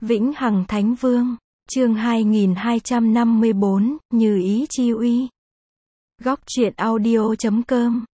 Vĩnh Hằng Thánh Vương, chương 2254, Như Ý Chi Uy. Góc truyện audio.com.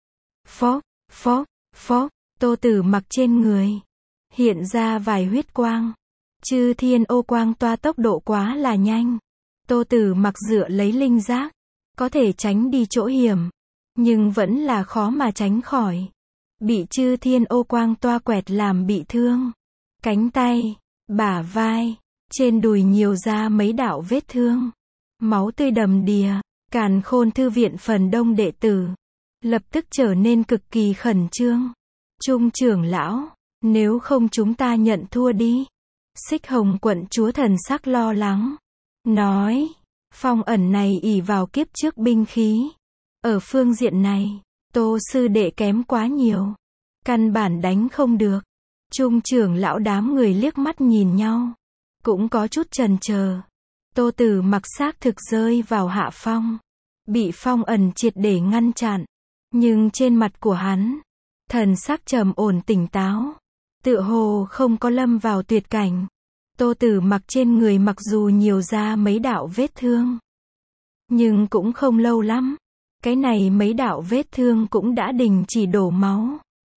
Phốc, Tô Tử Mặc trên người hiện ra vài huyết quang. Chư thiên ô quang toa tốc độ quá là nhanh. Tô Tử Mặc dựa lấy linh giác, có thể tránh đi chỗ hiểm, nhưng vẫn là khó mà tránh khỏi. Bị chư thiên ô quang toa quẹt làm bị thương. Cánh tay, bả vai, trên đùi nhiều ra mấy đạo vết thương. Máu tươi đầm đìa. Càn Khôn Thư viện phần đông đệ tử lập tức trở nên cực kỳ khẩn trương. Trung trưởng lão, nếu không chúng ta nhận thua đi. Xích Hồng quận chúa thần sắc lo lắng, nói, phong ẩn này ỷ vào kiếp trước binh khí. Ở phương diện này, Tô sư đệ kém quá nhiều. Căn bản đánh không được. Trung trưởng lão đám người liếc mắt nhìn nhau, cũng có chút chần chờ. Tô Tử Mặc xác thực rơi vào hạ phong, bị phong ẩn triệt để ngăn chặn, nhưng trên mặt của hắn, thần sắc trầm ổn tỉnh táo, tựa hồ không có lâm vào tuyệt cảnh. Tô Tử Mặc trên người mặc dù nhiều ra mấy đạo vết thương, nhưng cũng không lâu lắm, cái này mấy đạo vết thương cũng đã đình chỉ đổ máu.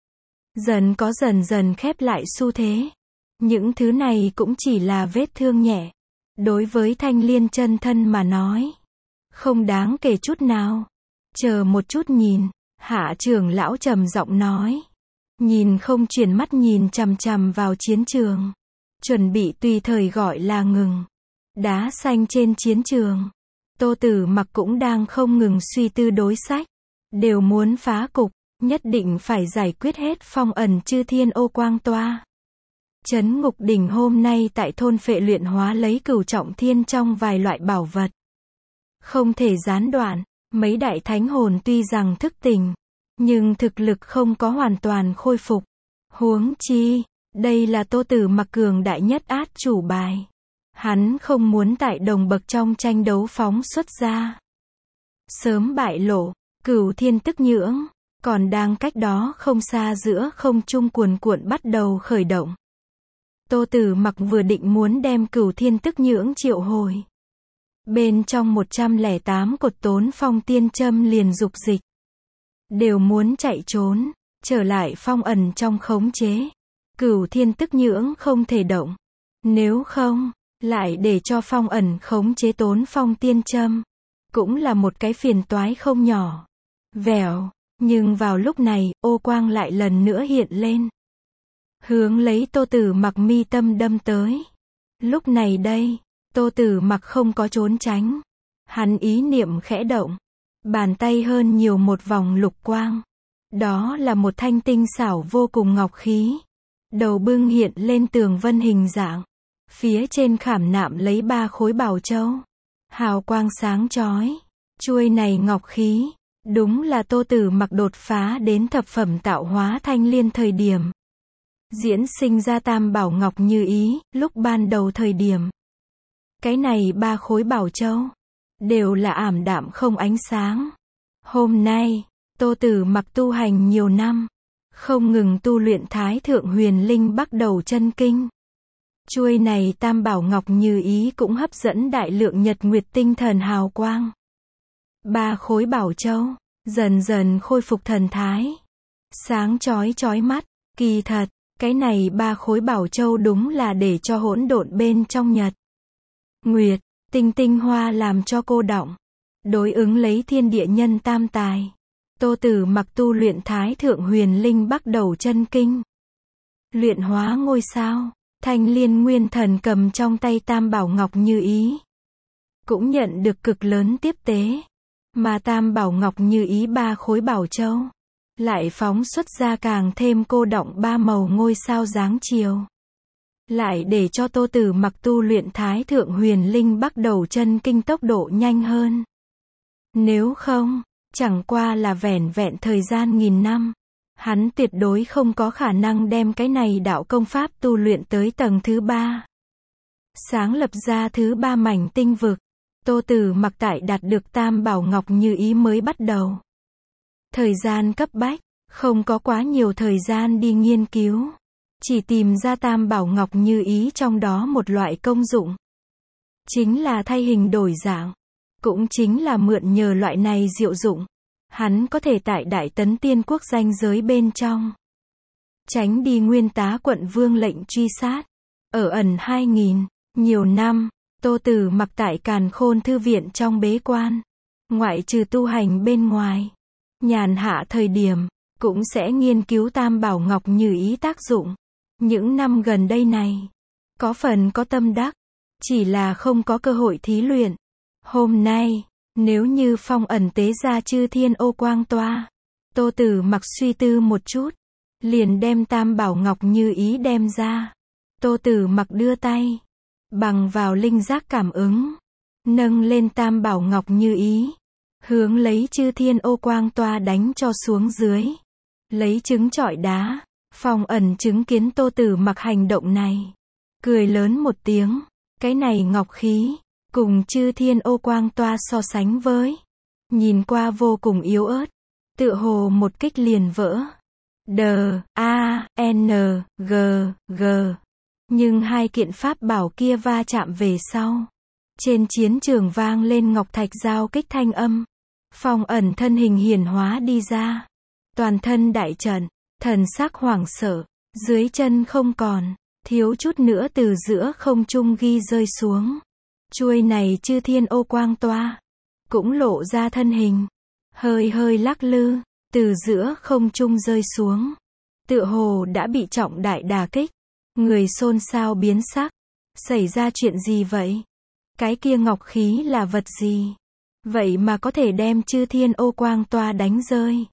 Dần dần khép lại xu thế. Những thứ này cũng chỉ là vết thương nhẹ. Đối với Thanh Liên chân thân mà nói, không đáng kể chút nào. Chờ một chút nhìn, Hạ trưởng lão trầm giọng nói. Nhìn không chuyển mắt nhìn chằm chằm vào chiến trường. Chuẩn bị tùy thời gọi là ngừng. Đá xanh trên chiến trường. Tô Tử Mặc cũng đang không ngừng suy tư đối sách. Đều muốn phá cục, nhất định phải giải quyết hết phong ẩn chư thiên ô quang toa. Trấn Ngục Đỉnh hôm nay tại thôn phệ luyện hóa lấy Cửu Trọng Thiên trong vài loại bảo vật. Không thể gián đoạn, mấy đại thánh hồn tuy rằng thức tỉnh, nhưng thực lực không có hoàn toàn khôi phục. Huống chi, đây là Tô Tử Mặc cường đại nhất át chủ bài. Hắn không muốn tại đồng bậc trong tranh đấu phóng xuất ra. Sớm bại lộ, Cửu Thiên Tức Nhưỡng, còn đang cách đó không xa giữa không trung cuồn cuộn bắt đầu khởi động. Tô Tử Mặc vừa định muốn đem Cửu Thiên Tức Nhưỡng triệu hồi. Bên trong 108 cột Tốn Phong tiên châm liền dục dịch. Đều muốn chạy trốn, trở lại phong ẩn trong khống chế. Cửu Thiên Tức Nhưỡng không thể động. Nếu không, lại để cho phong ẩn khống chế Tốn Phong tiên châm. Cũng là một cái phiền toái không nhỏ. Vèo, nhưng vào lúc này, ô quang lại lần nữa hiện lên. Hướng lấy Tô Tử Mặc mi tâm đâm tới. Lúc này đây, Tô Tử Mặc không có trốn tránh. Hắn ý niệm khẽ động. Bàn tay hơn nhiều một vòng lục quang. Đó là một thanh tinh xảo vô cùng ngọc khí. Đầu bưng hiện lên tường vân hình dạng. Phía trên khảm nạm lấy 3 khối bảo châu. Hào quang sáng chói. Chuôi này ngọc khí, đúng là Tô Tử Mặc đột phá đến thập phẩm tạo hóa thanh liên thời điểm. Diễn sinh ra tam bảo ngọc như ý, lúc ban đầu thời điểm. Cái này 3 khối bảo châu, đều là ảm đạm không ánh sáng. Hôm nay, Tô Tử Mặc tu hành nhiều năm, không ngừng tu luyện Thái Thượng Huyền Linh Bắc Đầu Chân Kinh. Chuôi này tam bảo ngọc như ý cũng hấp dẫn đại lượng nhật nguyệt tinh thần hào quang. 3 khối bảo châu, dần dần khôi phục thần thái. Sáng chói mắt, kỳ thật. Cái này 3 khối bảo châu đúng là để cho hỗn độn bên trong nhật nguyệt, tinh hoa làm cho cô đọng. Đối ứng lấy thiên địa nhân tam tài. Tô Tử Mặc tu luyện Thái Thượng Huyền Linh Bắc Đầu Chân Kinh. Luyện hóa ngôi sao, Thanh Liên Nguyên Thần cầm trong tay tam bảo ngọc như ý. Cũng nhận được cực lớn tiếp tế. Mà tam bảo ngọc như ý 3 khối bảo châu. Lại phóng xuất ra càng thêm cô đọng 3 màu ngôi sao dáng chiều. Lại để cho Tô Tử Mặc tu luyện Thái Thượng Huyền Linh Bắc Đầu Chân Kinh tốc độ nhanh hơn. Nếu không, chẳng qua là vẻn vẹn thời gian nghìn năm. Hắn tuyệt đối không có khả năng đem cái này đạo công pháp tu luyện tới tầng thứ 3. Sáng lập ra thứ 3 mảnh tinh vực. Tô Tử Mặc tại đạt được tam bảo ngọc như ý mới bắt đầu. Thời gian cấp bách, không có quá nhiều thời gian đi nghiên cứu. chỉ tìm ra tam bảo ngọc như ý trong đó một loại công dụng. Chính là thay hình đổi dạng. Cũng chính là mượn nhờ loại này diệu dụng. Hắn có thể tại Đại Tấn Tiên Quốc ranh giới bên trong. Tránh đi Nguyên Tá quận vương lệnh truy sát. Ở ẩn 2000, nhiều năm, Tô Tử Mặc tại Càn Khôn Thư viện trong bế quan. Ngoại trừ tu hành bên ngoài. Nhàn hạ thời điểm, cũng sẽ nghiên cứu tam bảo ngọc như ý tác dụng. Những năm gần đây này, có phần có tâm đắc, chỉ là không có cơ hội thí luyện. Hôm nay, nếu như phong ẩn tế ra chư thiên ô quang toa, Tô Tử Mặc suy tư một chút, liền đem tam bảo ngọc như ý đem ra. Tô Tử Mặc đưa tay, bằng vào linh giác cảm ứng, nâng lên tam bảo ngọc như ý, hướng lấy chư thiên ô quang toa đánh cho xuống dưới. Lấy trứng trọi đá, phong ẩn chứng kiến Tô Tử Mặc hành động này, cười lớn một tiếng, cái này ngọc khí, cùng chư thiên ô quang toa so sánh với, nhìn qua vô cùng yếu ớt, tựa hồ một kích liền vỡ. D-A-N-G G. Nhưng hai kiện pháp bảo kia va chạm về sau, trên chiến trường vang lên ngọc thạch giao kích thanh âm. Phong ẩn thân hình hiển hóa đi ra, toàn thân đại trận, thần sắc hoảng sợ, dưới chân không còn, thiếu chút nữa từ giữa không trung ghi rơi xuống. Chuôi này chư thiên ô quang toa, cũng lộ ra thân hình, hơi hơi lắc lư, từ giữa không trung rơi xuống. Tựa hồ đã bị trọng đại đả kích, người xôn xao biến sắc. Xảy ra chuyện gì vậy? Cái kia ngọc khí là vật gì? Vậy mà có thể đem chư thiên ô quang toa đánh rơi.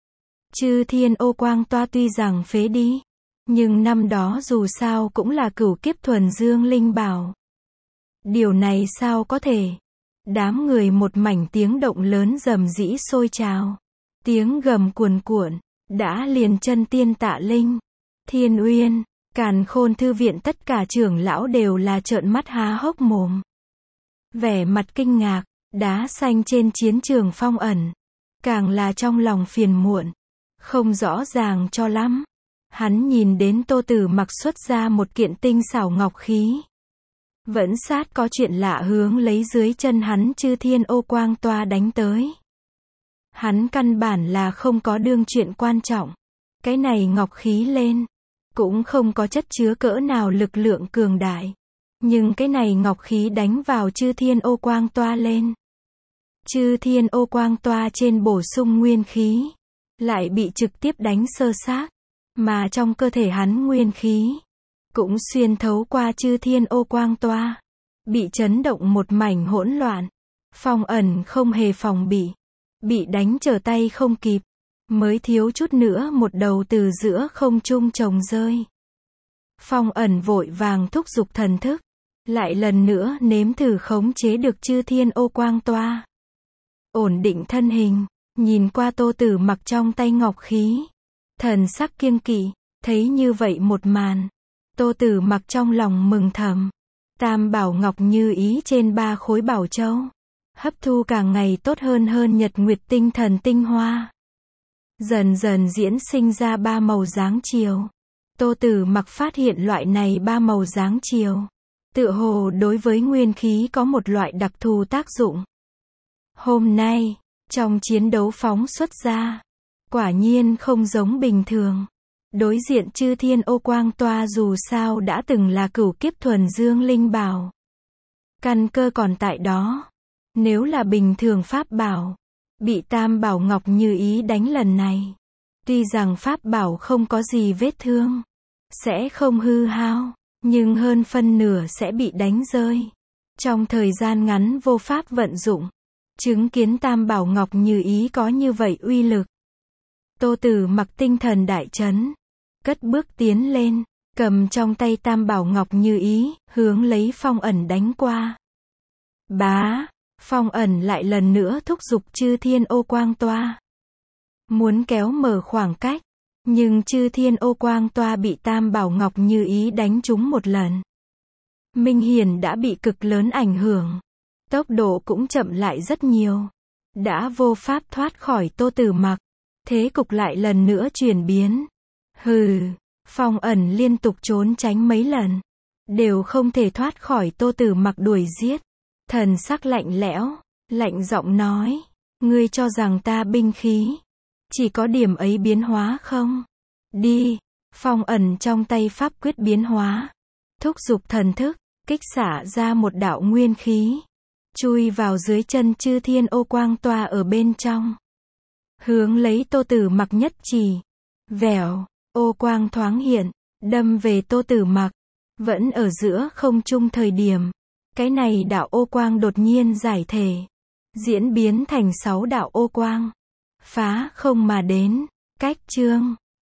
Chư thiên ô quang toa tuy rằng phế đi, nhưng năm đó dù sao cũng là cửu kiếp thuần dương linh bảo. Điều này sao có thể? Đám người một mảnh tiếng động lớn rầm rĩ sôi trào. Tiếng gầm cuồn cuộn, đã liền chân tiên Tạ Linh, Thiên Uyên, Càn Khôn Thư viện tất cả trưởng lão đều là trợn mắt há hốc mồm. Vẻ mặt kinh ngạc, đá xanh trên chiến trường phong ẩn, càng là trong lòng phiền muộn, không rõ ràng cho lắm. Hắn nhìn đến Tô Tử Mặc xuất ra một kiện tinh xảo ngọc khí. Vẫn sát có chuyện lạ hướng lấy dưới chân hắn chư thiên ô quang toa đánh tới. Hắn căn bản là không có đương chuyện quan trọng. Cái này ngọc khí lên, cũng không có chất chứa cỡ nào lực lượng cường đại. Nhưng cái này ngọc khí đánh vào chư thiên ô quang toa lên. Chư thiên ô quang toa trên bổ sung nguyên khí, lại bị trực tiếp đánh sơ xác. Mà trong cơ thể hắn nguyên khí, cũng xuyên thấu qua chư thiên ô quang toa, bị chấn động một mảnh hỗn loạn. Phong ẩn không hề phòng bị đánh trở tay không kịp, mới thiếu chút nữa một đầu từ giữa không trung chồng rơi. Phong ẩn vội vàng thúc giục thần thức, lại lần nữa nếm thử khống chế được chư thiên ô quang toa. Ổn định thân hình, nhìn qua Tô Tử Mặc trong tay ngọc khí, thần sắc kiêng kỵ, thấy như vậy một màn, Tô Tử Mặc trong lòng mừng thầm. Tam bảo ngọc như ý trên 3 khối bảo châu, hấp thu càng ngày tốt hơn nhật nguyệt tinh thần tinh hoa. Dần dần diễn sinh ra 3 màu dáng chiều. Tô Tử Mặc phát hiện loại này 3 màu dáng chiều, tựa hồ đối với nguyên khí có một loại đặc thù tác dụng. Hôm nay, trong chiến đấu phóng xuất ra, quả nhiên không giống bình thường. Đối diện chư thiên ô quang toa dù sao đã từng là cửu kiếp thuần dương linh bảo. Căn cơ còn tại đó. Nếu là bình thường pháp bảo, bị tam bảo ngọc như ý đánh lần này, tuy rằng pháp bảo không có gì vết thương, sẽ không hư hao, nhưng hơn phân nửa sẽ bị đánh rơi. Trong thời gian ngắn vô pháp vận dụng. Chứng kiến tam bảo ngọc như ý có như vậy uy lực, Tô Tử Mặc tinh thần đại chấn, cất bước tiến lên, cầm trong tay tam bảo ngọc như ý, hướng lấy phong ẩn đánh qua. Bá, phong ẩn lại lần nữa thúc giục chư thiên ô quang toa, muốn kéo mở khoảng cách, nhưng chư thiên ô quang toa bị tam bảo ngọc như ý đánh trúng một lần. Minh Hiển đã bị cực lớn ảnh hưởng, tốc độ cũng chậm lại rất nhiều, đã vô pháp thoát khỏi Tô Tử Mặc, thế cục lại lần nữa chuyển biến. Hừ, Phong ẩn liên tục trốn tránh mấy lần, đều không thể thoát khỏi Tô Tử Mặc đuổi giết. Thần sắc lạnh lẽo, lạnh giọng nói, ngươi cho rằng ta binh khí chỉ có điểm ấy biến hóa không? Đi. Phong ẩn trong tay pháp quyết biến hóa, thúc giục thần thức, kích xả ra một đạo nguyên khí, chui vào dưới chân Chư Thiên Ô Quang Toa ở bên trong, hướng lấy Tô Tử Mặc nhất chỉ. Vèo, ô quang thoáng hiện, đâm về Tô Tử Mặc. Vẫn ở giữa không trung thời điểm, cái này đạo ô quang đột nhiên giải thể, diễn biến thành 6 đạo ô quang, phá không mà đến. Cách chương